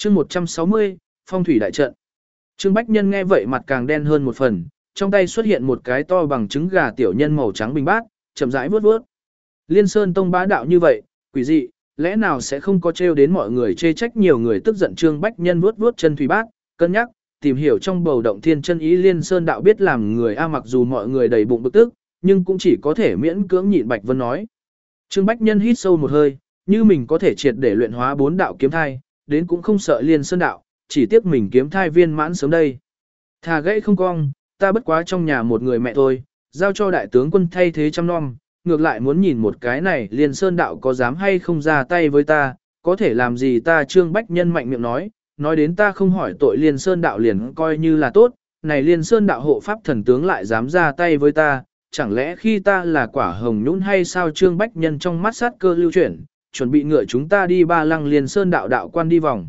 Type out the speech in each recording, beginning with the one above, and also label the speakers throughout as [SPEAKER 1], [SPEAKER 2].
[SPEAKER 1] chương 160, phong thủy đại trận. Trương Bách Nhân nghe vậy mặt càng đen hơn một phần, trong tay xuất hiện một cái to bằng trứng gà tiểu nhân màu trắng bình bát, chậm rãi vuốt vuốt. Liên Sơn Tông bá đạo như vậy, quỷ dị, lẽ nào sẽ không có trêu đến mọi người chê trách nhiều người tức giận. Trương Bách Nhân vuốt vuốt chân thủy bát, cân nhắc, tìm hiểu trong bầu động thiên chân ý Liên Sơn đạo biết làm người mặc dù mọi người đầy bụng bực tức, nhưng cũng chỉ có thể miễn cưỡng nhịn. Bạch Vân nói. Trương Bách Nhân hít sâu một hơi, như mình có thể triệt để luyện hóa 4 đạo kiếm thai, đến cũng không sợ Liên Sơn đạo, chỉ tiếc mình kiếm thai viên mãn sớm đây. Thà gãy không cong, ta bất quá trong nhà một người mẹ thôi, giao cho đại tướng quân thay thế chăm nom, ngược lại muốn nhìn một cái này Liên Sơn đạo có dám hay không ra tay với ta, có thể làm gì ta. Trương Bách Nhân mạnh miệng nói đến ta không hỏi tội Liên Sơn đạo liền coi như là tốt, này Liên Sơn đạo hộ pháp thần tướng lại dám ra tay với ta, chẳng lẽ khi ta là quả hồng nhũn hay sao? Trương Bách Nhân trong mắt sát cơ lưu chuyển, chuẩn bị ngựa chúng ta đi Ba Lăng Liên Sơn đạo đạo quan đi vòng,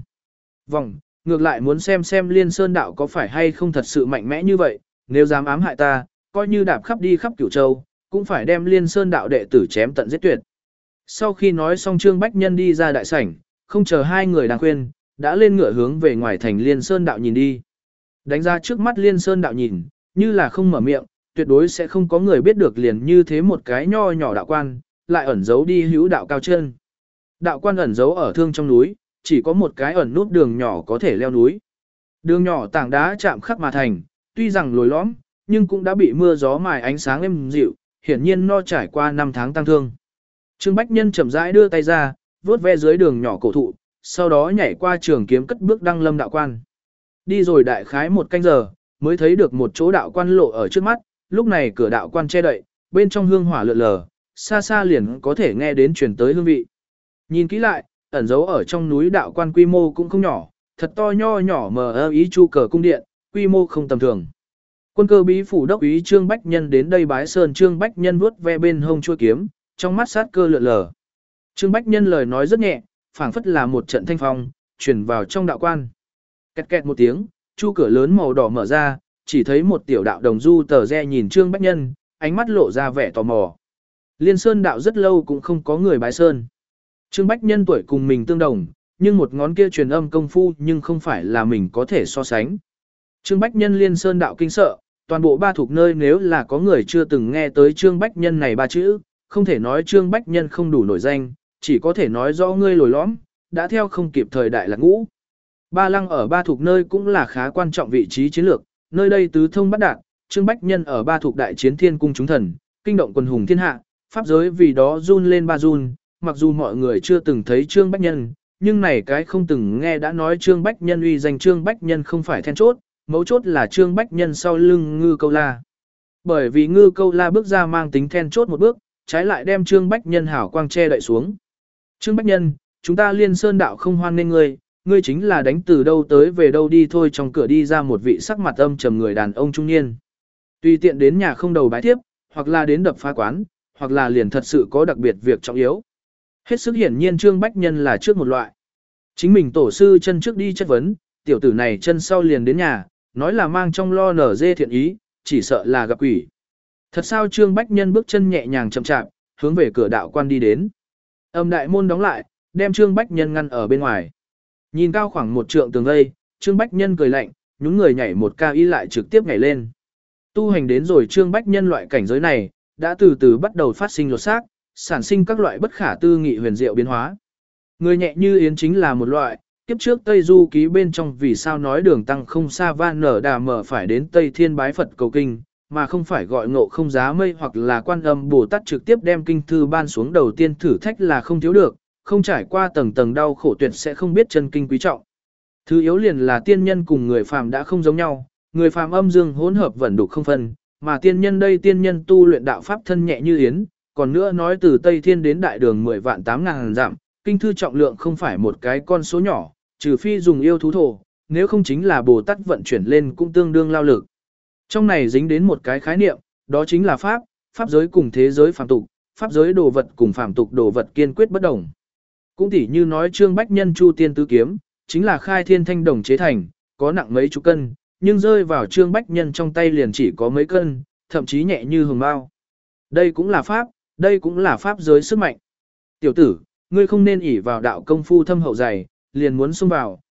[SPEAKER 1] ngược lại muốn xem Liên Sơn đạo có phải hay không thật sự mạnh mẽ như vậy, nếu dám ám hại ta, coi như đạp khắp đi khắp Cửu Châu, cũng phải đem Liên Sơn đạo đệ tử chém tận giết tuyệt. Sau khi nói xong Trương Bách Nhân đi ra đại sảnh, không chờ hai người đang khuyên, đã lên ngựa hướng về ngoài thành Liên Sơn đạo nhìn đi. Đánh ra trước mắt Liên Sơn đạo nhìn, như là không mở miệng, tuyệt đối sẽ không có người biết được liền như thế một cái nho nhỏ đạo quan, lại ẩn giấu đi hữu đạo cao chân. Đạo quan ẩn giấu ở thương trong núi, chỉ có một cái ẩn nút đường nhỏ có thể leo núi. Đường nhỏ tảng đá chạm khắc mà thành, tuy rằng lồi lõm, nhưng cũng đã bị mưa gió mài ánh sáng êm dịu, hiển nhiên no trải qua 5 tháng tăng thương. Trương Bách Nhân chậm rãi đưa tay ra, vuốt ve dưới đường nhỏ cổ thụ, sau đó nhảy qua trường kiếm cất bước đăng lâm đạo quan. Đi rồi đại khái 1 canh giờ, mới thấy được một chỗ đạo quan lộ ở trước mắt, lúc này cửa đạo quan che đậy, bên trong hương hỏa lượn lờ, xa xa liền có thể nghe đến truyền tới hương vị. Nhìn kỹ lại, ẩn giấu ở trong núi đạo quan quy mô cũng không nhỏ, thật to nho nhỏ mờ ý chu cờ cung điện, quy mô không tầm thường. Quân cơ bí phủ đốc úy Trương Bách Nhân đến đây bái sơn. Trương Bách Nhân vuốt ve bên hông chuôi kiếm, trong mắt sát cơ lượn lờ. Trương Bách Nhân lời nói rất nhẹ, phảng phất là một trận thanh phong, truyền vào trong đạo quan. Kẹt kẹt một tiếng, chu cửa lớn màu đỏ mở ra, chỉ thấy một tiểu đạo đồng du tờ re nhìn Trương Bách Nhân, ánh mắt lộ ra vẻ tò mò. Liên Sơn đạo rất lâu cũng không có người bái sơn. Trương Bách Nhân tuổi cùng mình tương đồng, nhưng một ngón kia truyền âm công phu nhưng không phải là mình có thể so sánh. Trương Bách Nhân Liên Sơn đạo kinh sợ, toàn bộ Ba Thục nơi nếu là có người chưa từng nghe tới Trương Bách Nhân này 3 chữ, không thể nói Trương Bách Nhân không đủ nổi danh, chỉ có thể nói rõ ngươi lồi lõm, đã theo không kịp thời đại lạc ngũ. Ba Lăng ở Ba Thục nơi cũng là khá quan trọng vị trí chiến lược, nơi đây tứ thông bát đạt, Trương Bách Nhân ở Ba Thục đại chiến thiên cung chúng thần, kinh động quần hùng thiên hạ, pháp giới vì đó run lên ba run. Mặc dù mọi người chưa từng thấy Trương Bách Nhân, nhưng này cái không từng nghe đã nói Trương Bách Nhân uy danh. Trương Bách Nhân không phải then chốt, mấu chốt là Trương Bách Nhân sau lưng Ngư Câu La. Bởi vì Ngư Câu La bước ra mang tính then chốt một bước, trái lại đem Trương Bách Nhân hảo quang che đậy xuống. Trương Bách Nhân, chúng ta Liên Sơn đạo không hoan nên ngươi chính là đánh từ đâu tới về đâu đi thôi. Trong cửa đi ra một vị sắc mặt âm trầm người đàn ông trung niên. Tùy tiện đến nhà không đầu bái tiếp, hoặc là đến đập phá quán, hoặc là liền thật sự có đặc biệt việc trọng yếu. Hết sức hiển nhiên Trương Bách Nhân là trước một loại. Chính mình tổ sư chân trước đi chất vấn, tiểu tử này chân sau liền đến nhà, nói là mang trong lo nở dê thiện ý, chỉ sợ là gặp quỷ. Thật sao? Trương Bách Nhân bước chân nhẹ nhàng chậm chạp, hướng về cửa đạo quan đi đến. Âm đại môn đóng lại, đem Trương Bách Nhân ngăn ở bên ngoài. Nhìn cao khoảng 1 trượng tường vây, Trương Bách Nhân cười lạnh, nhún người nhảy một cao y lại trực tiếp nhảy lên. Tu hành đến rồi Trương Bách Nhân loại cảnh giới này, đã từ từ bắt đầu phát sinh lột xác, sản sinh các loại bất khả tư nghị huyền diệu biến hóa. Người nhẹ như yến chính là một loại, kiếp trước Tây Du ký bên trong vì sao nói đường tăng không xa van nở đà mở phải đến Tây Thiên bái Phật cầu kinh, mà không phải gọi Ngộ Không Giá Mây hoặc là Quan Âm Bồ Tát trực tiếp đem kinh thư ban xuống. Đầu tiên thử thách là không thiếu được, không trải qua tầng tầng đau khổ tuyệt sẽ không biết chân kinh quý trọng. Thứ yếu liền là tiên nhân cùng người phàm đã không giống nhau, người phàm âm dương hỗn hợp vẫn đục không phân, mà tiên nhân đây tiên nhân tu luyện đạo pháp thân nhẹ như yến. Còn nữa nói từ Tây Thiên đến Đại Đường 10 vạn 8 ngàn dặm, kinh thư trọng lượng không phải một cái con số nhỏ, trừ phi dùng yêu thú thổ, nếu không chính là Bồ Tát vận chuyển lên cũng tương đương lao lực. Trong này dính đến một cái khái niệm, đó chính là pháp, pháp giới cùng thế giới phàm tục, pháp giới đồ vật cùng phàm tục đồ vật kiên quyết bất đồng. Cũng tỉ như nói Trương Bách Nhân Chu Tiên Tứ Kiếm, chính là khai thiên thanh đồng chế thành, có nặng mấy chục cân, nhưng rơi vào Trương Bách Nhân trong tay liền chỉ có mấy cân, thậm chí nhẹ như hồng bao. Đây cũng là pháp, đây cũng là pháp giới sức mạnh. Tiểu tử, ngươi không nên ỷ vào đạo công phu thâm hậu dày, liền muốn xông vào,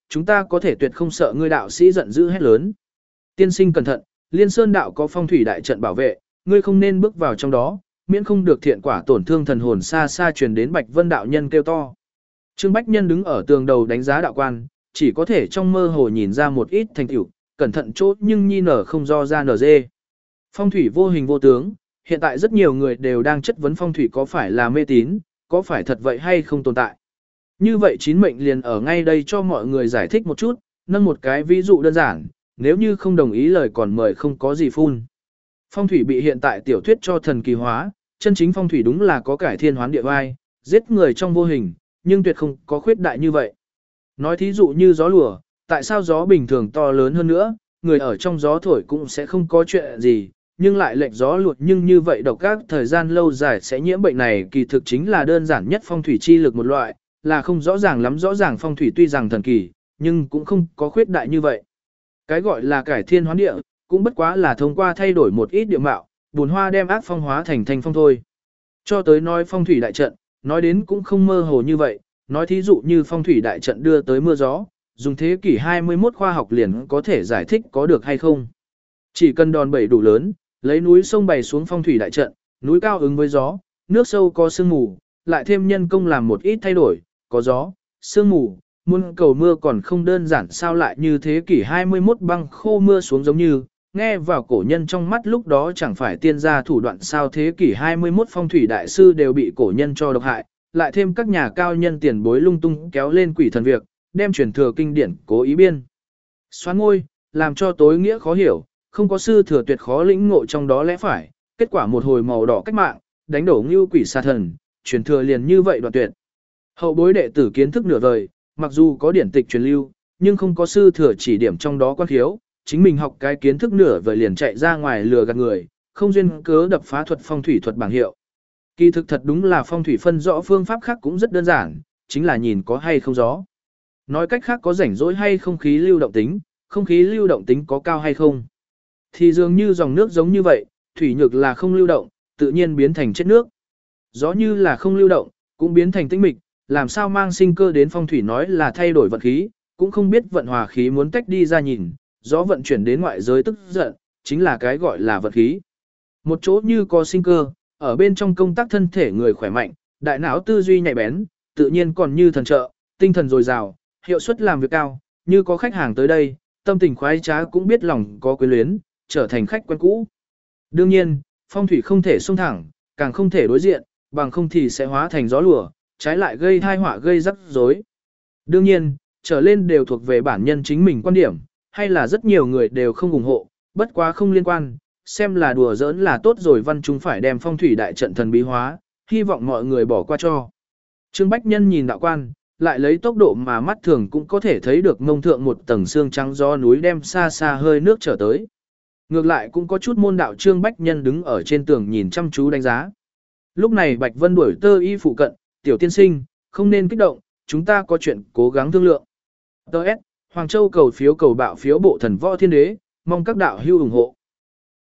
[SPEAKER 1] chúng ta có thể tuyệt không sợ ngươi đạo sĩ giận dữ hét lớn. Tiên sinh cẩn thận, Liên Sơn đạo có phong thủy đại trận bảo vệ, ngươi không nên bước vào trong đó, miễn không được thiện quả tổn thương thần hồn xa xa truyền đến Bạch Vân đạo nhân kêu to. Trương Bách Nhân đứng ở tường đầu đánh giá đạo quan, chỉ có thể trong mơ hồ nhìn ra một ít thành tựu, cẩn thận chốt nhưng nhi nở không do ra nở dê. Phong thủy vô hình vô tướng, hiện tại rất nhiều người đều đang chất vấn phong thủy có phải là mê tín, có phải thật vậy hay không tồn tại. Như vậy chín mệnh liền ở ngay đây cho mọi người giải thích một chút, nâng một cái ví dụ đơn giản, nếu như không đồng ý lời còn mời không có gì phun. Phong thủy bị hiện tại tiểu thuyết cho thần kỳ hóa, chân chính phong thủy đúng là có cải thiên hoán địa vai, giết người trong vô hình, nhưng tuyệt không có khuyết đại như vậy. Nói thí dụ như gió lùa, tại sao gió bình thường to lớn hơn nữa, người ở trong gió thổi cũng sẽ không có chuyện gì, nhưng lại lệch gió luột nhưng như vậy độc các thời gian lâu dài sẽ nhiễm bệnh này kỳ thực chính là đơn giản nhất phong thủy chi lực một loại, là không rõ ràng lắm rõ ràng phong thủy tuy rằng thần kỳ, nhưng cũng không có khuyết đại như vậy. Cái gọi là cải thiên hoán địa, cũng bất quá là thông qua thay đổi một ít địa mạo, bùn hoa đem ác phong hóa thành thanh phong thôi. Cho tới nói phong thủy đại trận, nói đến cũng không mơ hồ như vậy, nói thí dụ như phong thủy đại trận đưa tới mưa gió, dùng thế kỷ 21 khoa học liền có thể giải thích có được hay không. Chỉ cần đòn bẩy đủ lớn, lấy núi sông bày xuống phong thủy đại trận, núi cao ứng với gió, nước sâu có sương mù, lại thêm nhân công làm một ít thay đổi, có gió, sương mù, muôn cầu mưa còn không đơn giản sao lại như thế kỷ 21 băng khô mưa xuống giống như, nghe vào cổ nhân trong mắt lúc đó chẳng phải tiên gia thủ đoạn sao thế kỷ 21 phong thủy đại sư đều bị cổ nhân cho độc hại, lại thêm các nhà cao nhân tiền bối lung tung kéo lên quỷ thần việc, đem truyền thừa kinh điển cố ý biên. Xoán ngôi, làm cho tối nghĩa khó hiểu, không có sư thừa tuyệt khó lĩnh ngộ trong đó lẽ phải, kết quả một hồi màu đỏ cách mạng, đánh đổ ngưu quỷ sa thần, truyền thừa liền như vậy đoạn tuyệt. Hậu bối đệ tử kiến thức nửa vời, mặc dù có điển tịch truyền lưu, nhưng không có sư thừa chỉ điểm trong đó quan khiếu, chính mình học cái kiến thức nửa vời liền chạy ra ngoài lừa gạt người, không duyên cớ đập phá thuật phong thủy thuật bảng hiệu. Kỳ thực thật đúng là phong thủy phân rõ phương pháp khác cũng rất đơn giản, chính là nhìn có hay không gió. Nói cách khác có rảnh rỗi hay không khí lưu động tính, không khí lưu động tính có cao hay không. Thì dường như dòng nước giống như vậy, thủy nhược là không lưu động, tự nhiên biến thành chết nước. Gió như là không lưu động, cũng biến thành tĩnh mịch, làm sao mang sinh cơ đến phong thủy nói là thay đổi vận khí, cũng không biết vận hòa khí muốn tách đi ra nhìn, gió vận chuyển đến ngoại giới tức giận, chính là cái gọi là vận khí. Một chỗ như có sinh cơ, ở bên trong công tác thân thể người khỏe mạnh, đại não tư duy nhạy bén, tự nhiên còn như thần trợ, tinh thần dồi dào, hiệu suất làm việc cao, như có khách hàng tới đây, tâm tình khoái trá cũng biết lòng có quyến luyến, trở thành khách quen cũ. Đương nhiên, phong thủy không thể xông thẳng, càng không thể đối diện, bằng không thì sẽ hóa thành gió lùa, trái lại gây tai họa gây rắc rối. Đương nhiên, trở lên đều thuộc về bản nhân chính mình quan điểm, hay là rất nhiều người đều không ủng hộ, bất quá không liên quan, xem là đùa giỡn là tốt rồi văn chúng phải đem phong thủy đại trận thần bí hóa, hy vọng mọi người bỏ qua cho. Trương Bách Nhân nhìn đạo quan, lại lấy tốc độ mà mắt thường cũng có thể thấy được mông thượng một tầng xương trắng do núi đem xa xa hơi nước trở tới. Ngược lại cũng có chút môn đạo Trương Bách Nhân đứng ở trên tường nhìn chăm chú đánh giá. Lúc này Bạch Vân đuổi tơ y phụ cận, tiểu tiên sinh, không nên kích động, chúng ta có chuyện cố gắng thương lượng. Đợt, Hoàng Châu cầu phiếu cầu bạo phiếu bộ thần võ thiên đế, mong các đạo hưu ủng hộ.